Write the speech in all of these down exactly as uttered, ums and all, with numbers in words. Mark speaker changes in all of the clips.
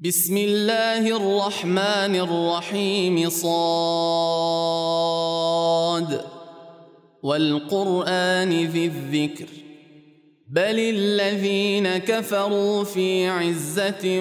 Speaker 1: بسم الله الرحمن الرحيم. صاد والقرآن ذي الذكر بل الذين كفروا في عزة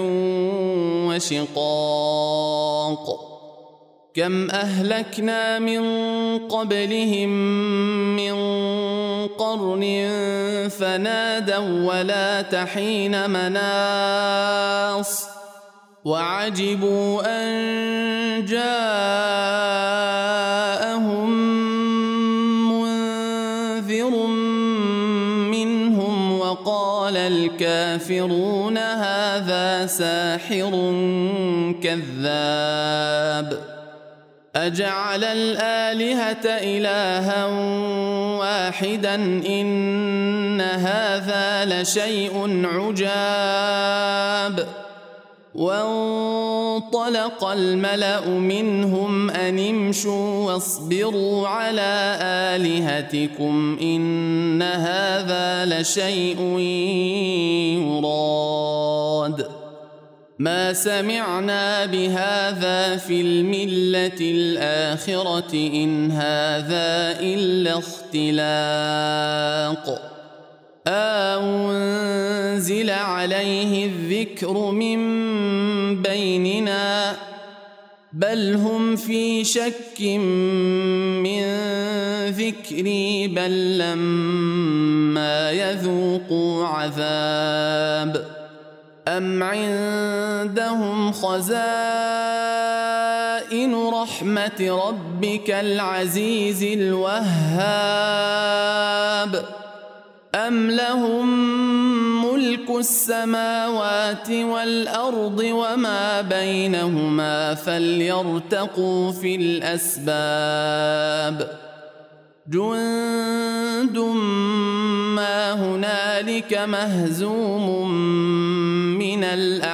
Speaker 1: وشقاق كم أهلكنا من قبلهم من قرن فنادوا ولا تحين مناص وعجبوا أن جاءهم منذر منهم وقال الكافرون هذا ساحر كذاب أجعل الآلهة إلها واحدا إن هذا لشيء عجاب وانطلق الملأ منهم أن امشوا واصبروا على آلهتكم إن هذا لشيء يراد ما سمعنا بهذا في الملة الآخرة إن هذا إلا اختلاق أنزل عليه الذكر من بيننا بل هم في شك من ذكري بل لما يذوقوا عذاب أم عندهم خزائن رحمة ربك العزيز الوهاب أم لهم ملك السماوات والأرض وما بينهما فليرتقوا في الأسباب جند ما هنالك مهزوم من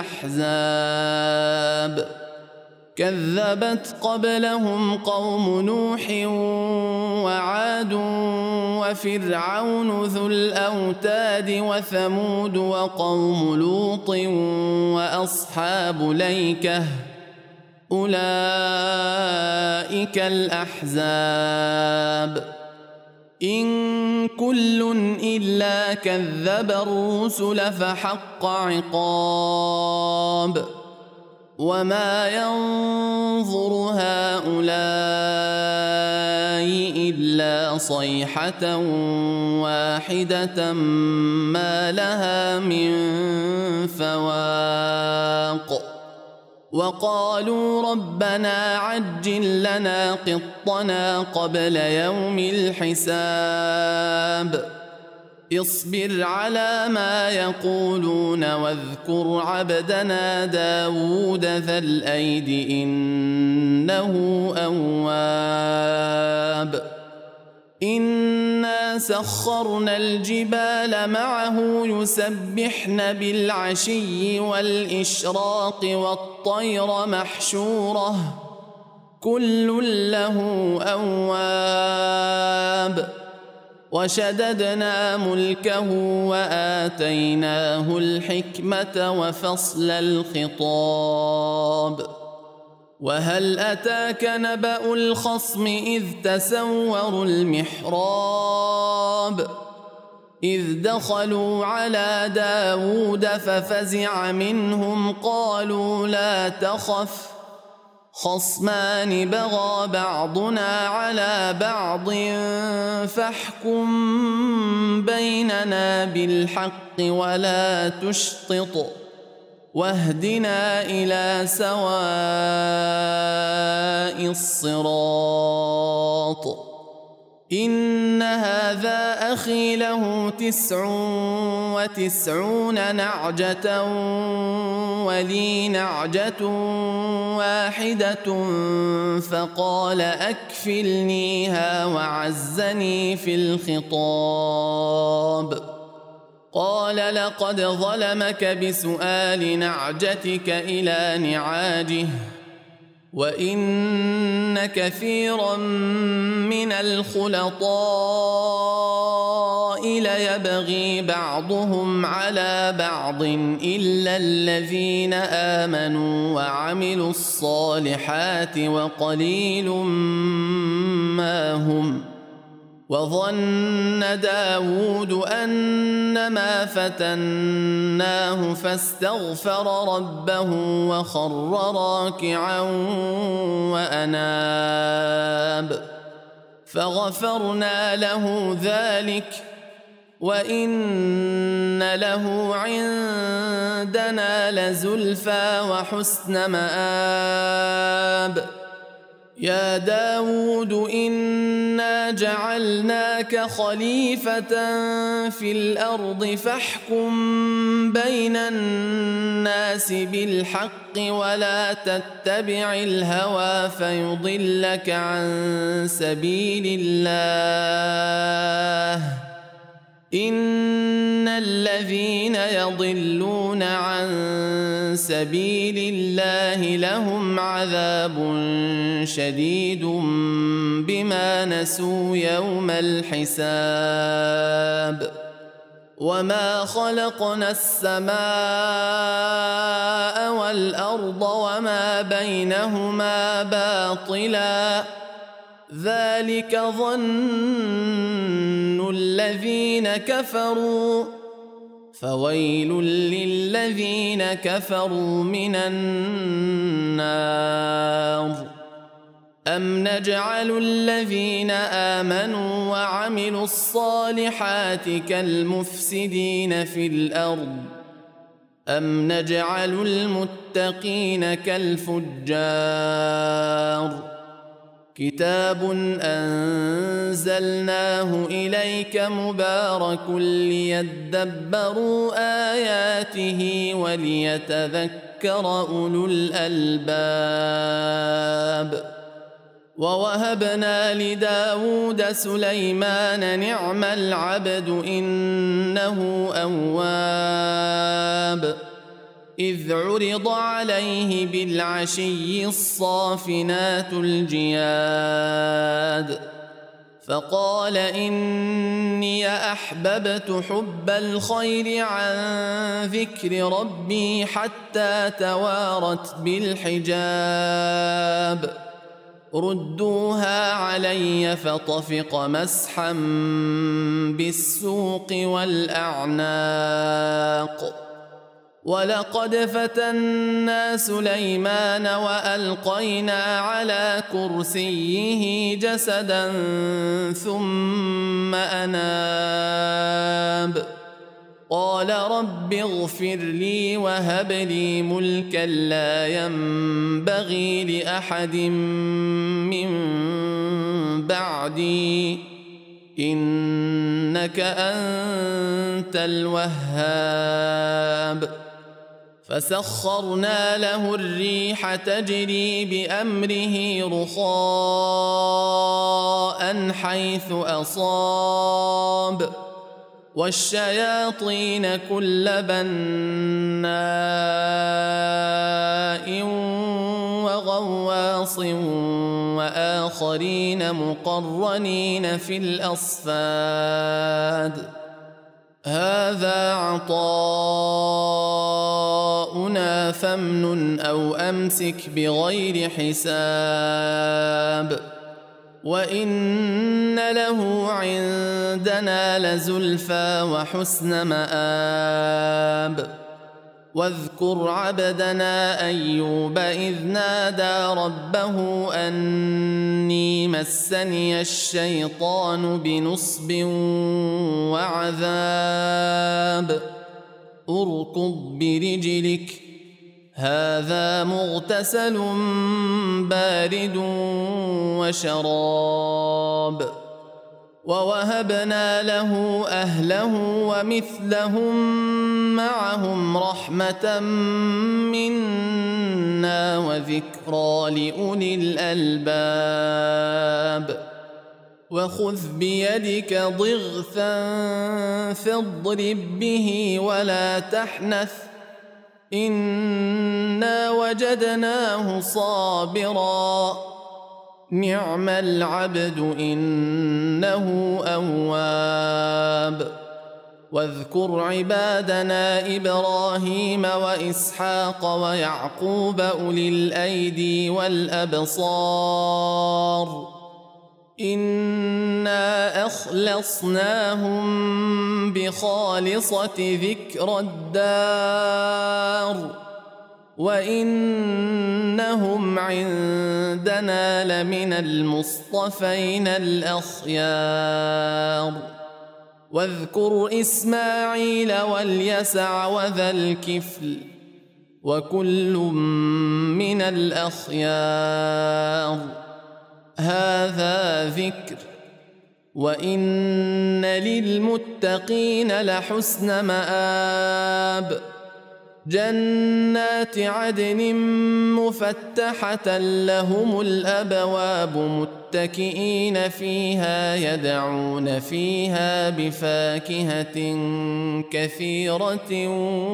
Speaker 1: الأحزاب كذبت قبلهم قوم نوح وعاد وفرعون ذو الأوتاد وثمود وقوم لوط وأصحاب ليكة أولئك الأحزاب إن كل إلا كذب الرسل فحق عقاب وما ينظر هؤلاء إلا صيحة واحدة ما لها من فواق وقالوا ربنا عجل لنا قطنا قبل يوم الحساب اصبر على ما يقولون واذكر عبدنا داود ذا الأيد إنه أواب إنا سخرنا الجبال معه يسبحن بالعشي والإشراق والطير محشورة كل له أواب وشددنا ملكه وآتيناه الحكمة وفصل الخطاب وهل أتاك نبأ الخصم إذ تسوروا المحراب إذ دخلوا على داود ففزع منهم قالوا لا تخف خصمان بغى بعضنا على بعض فاحكم بيننا بالحق ولا تشطط واهدنا إلى سواء الصراط إن هذا أخي له تسع وتسعون نعجة ولي نعجة واحدة فقال أكفلنيها وعزني في الخطاب قال لقد ظلمك بسؤال نعجتك إلى نعاجه وإن كثيرا من الخلطاء ليبغي بعضهم على بعض إلا الذين آمنوا وعملوا الصالحات وقليل ما هم. وظن داود أنما فتناه فاستغفر ربه وخر راكعا وأناب فغفرنا له ذلك وإن له عندنا لزلفى وحسن مآب. يا داود إنا جعلناك خليفة في الأرض فاحكم بين الناس بالحق ولا تتبع الهوى فيضلك عن سبيل الله. إن الذين يضلون عن سبيل الله لهم عذاب شديد بما نسوا يوم الحساب. وما خلقنا السماء والأرض وما بينهما باطلا ذلك ظن الذين كفروا فويل للذين كفروا من النار. أم نجعل الذين آمنوا وعملوا الصالحات كالمفسدين في الأرض أم نجعل المتقين كالفجار. كتاب أنزلناه إليك مبارك ليدبروا آياته وليتذكر أولو الألباب. ووهبنا لداود سليمان نعم العبد إنه أواب. إذ عرض عليه بالعشي الصافنات الجياد فقال إني أحببت حب الخير عن ذكر ربي حتى توارت بالحجاب. ردوها علي فطفق مسحا بالسوق والأعناق. ولقد فتنا سليمان وألقينا على كرسيه جسدا ثم أناب. قال رب اغفر لي وهب لي ملكا لا ينبغي لأحد من بعدي إنك أنت الوهاب. فسخرنا له الريح تجري بأمره رخاء حيث أصاب والشياطين كل بناء وغواص وآخرين مقرنين في الأصفاد. هذا عطاؤنا فامنن أو أمسك بغير حساب. وإن له عندنا لزلفى وحسن مآب. واذكر عبدنا أيوب إذ نادى ربه أني مسني الشيطان بنصب وعذاب. اركض برجلك هذا مغتسل بارد وشراب. ووهبنا له أهله ومثلهم معهم رحمة منا وذكرى لأولي الألباب. وخذ بيدك ضغثا فاضرب به ولا تحنث إنا وجدناه صابرا نعم العبد إنه أواب واذكر عبادنا إبراهيم وإسحاق ويعقوب أولي الأيدي والأبصار إنا أخلصناهم بخالصة ذكر الدار وإنهم عندنا لمن المصطفين الأخيار واذكر إسماعيل واليسع وذا الكفل وكل من الأخيار هذا ذكر وإن للمتقين لحسن مآب جنات عدن مفتحة لهم الأبواب متكئين فيها يدعون فيها بفاكهة كثيرة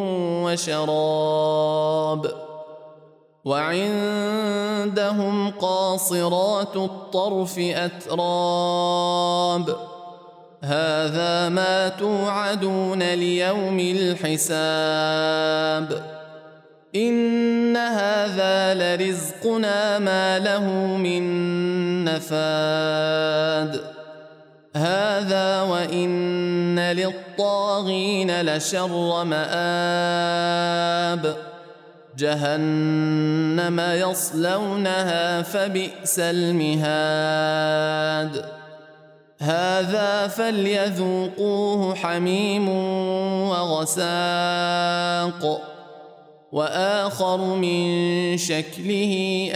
Speaker 1: وشراب وعندهم قاصرات الطرف أتراب هذا ما توعدون ليوم الحساب إن هذا لرزقنا ما له من نفاد هذا وإن للطاغين لشر مآب جهنم يصلونها فبئس المهاد هذا فليذوقوه حميم وغساق وآخر من شكله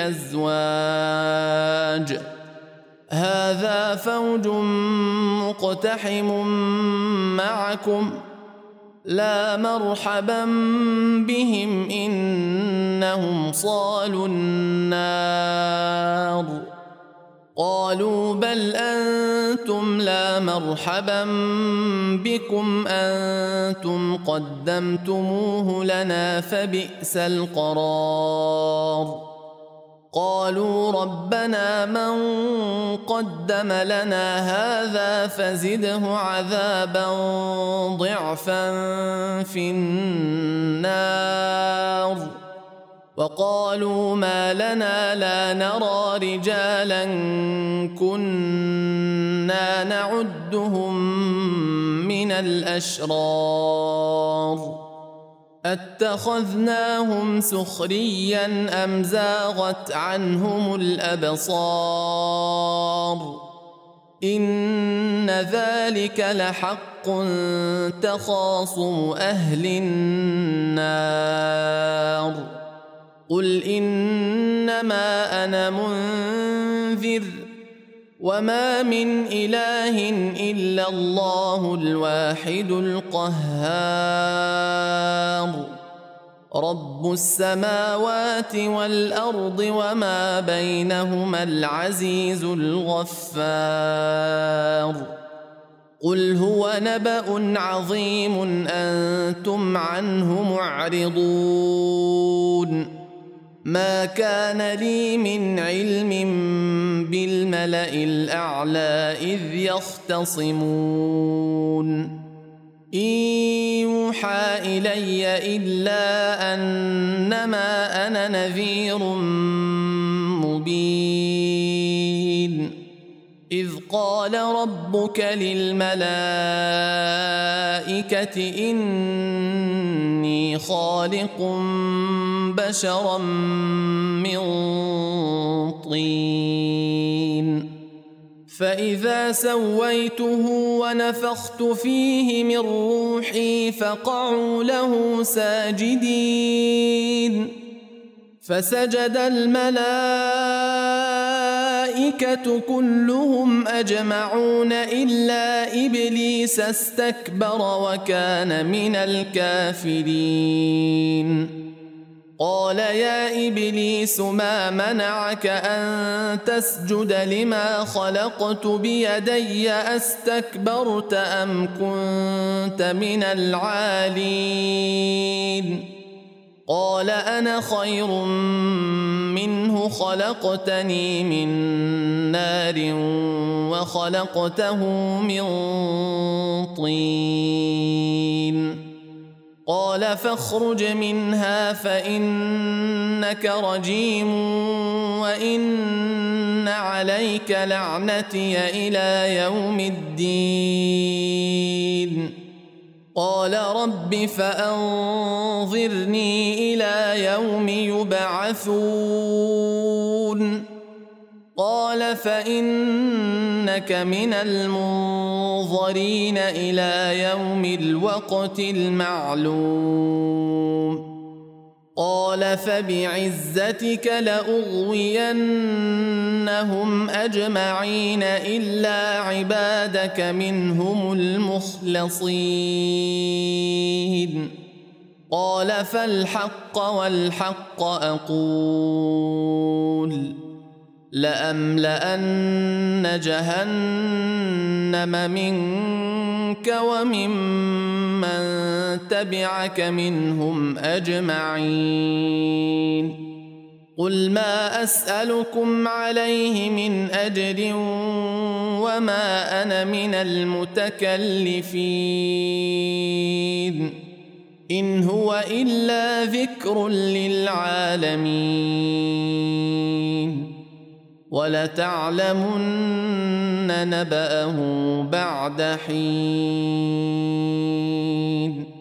Speaker 1: أزواج هذا فوج مقتحم معكم لا مرحبا بهم إنهم صالوا النار قالوا بل أنتم لا مرحبا بكم أنتم قدمتموه لنا فبئس القرار قالوا ربنا من قدم لنا هذا فزده عذابا ضعفا في النار وقالوا ما لنا لا نرى رجالا كنا نعدهم من الأشرار أتخذناهم سخريا أم زاغت عنهم الأبصار إن ذلك لحق تخاصم أهل النار قل إنما أنا منذر وما من إله إلا الله الواحد القهار رب السماوات والأرض وما بينهما العزيز الغفار قل هو نبأ عظيم أنتم عنه معرضون ما كان لي من علم بالملأ الأعلى إذ يختصمون إن يوحى إلي إلا أنما أنا نذير مبين إذ قال ربك للملائكة إني خالق بشرا من طين فإذا سويته ونفخت فيه من روحي فقعوا له ساجدين فسجد الملائكة كلهم أجمعون إلا إبليس استكبر وكان من الكافرين قال يا إبليس ما منعك أن تسجد لما خلقت بيدي أستكبرت أم كنت من العالين قال أنا خير منه خلقتني من نار وخلقته من طين قال فاخرج منها فإنك رجيم وإن عليك لعنتي إلى يوم الدين قال رب فأنظرني إلى يوم يبعثون قال فإنك من المنظرين إلى يوم الوقت المعلوم قال فبعزتك لأغوينهم أجمعين إلا عبادك منهم المخلصين قال فالحق والحق أقول لأملأن جهنم منك وممن تبعك منهم أجمعين قل ما أسألكم عليه من أجر وما أنا من المتكلفين إن هو إلا ذكر للعالمين ولتعلمن نبأه بعد حين